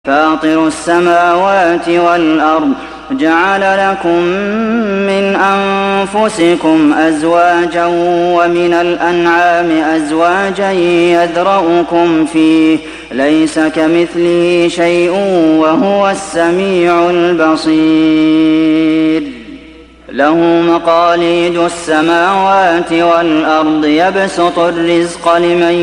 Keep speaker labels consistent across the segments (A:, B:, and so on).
A: فاطر السماوات والأرض جعل لكم من أنفسكم أزواجا ومن الأنعام أزواجا يذرؤكم فيه ليس كمثله شيء وهو السميع البصير له مقاليد السماوات والأرض يبسط الرزق لمن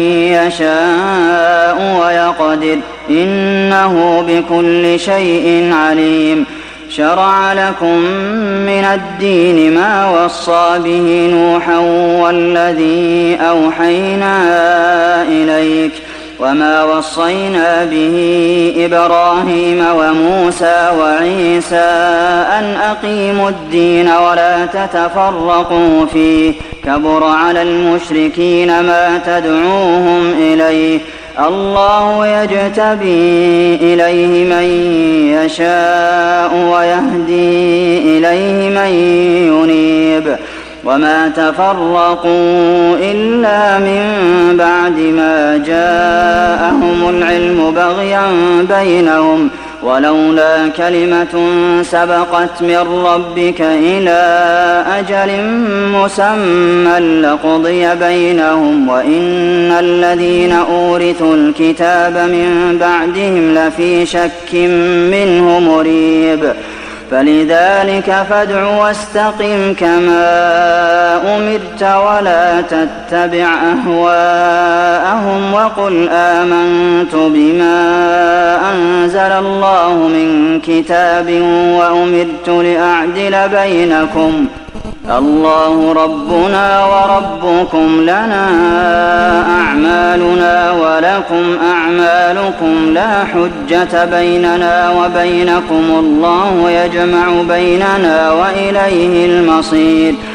A: يشاء ويقدر إنه بكل شيء عليم شرع لكم من الدين ما وصى به نوحا والذي أوحينا إليك وما وصينا به إبراهيم وموسى وعيسى أن أقيموا الدين ولا تتفرقوا فيه كبر على المشركين ما تدعوهم إليه الله يجتبي إليه من يشاء ويهدي إليه من ينيب وما تفرقوا إلا من بعد ما جاءهم العلم بغيا بينهم ولولا كلمة سبقت من ربك إلى أجل مسمى لقضي بينهم وإن الذين أورثوا الكتاب من بعدهم لفي شك منه مريب فلذلك فادع واستقم كما أمرت ولا تتبع أهواءهم وقل آمنت بما أنزل الله من كتاب وأمرت لأعدل بينكم الله ربنا وربكم لنا أعمالنا ولكم أعمالكم لا حجة بيننا وبينكم الله يجمع بيننا وإليه المصير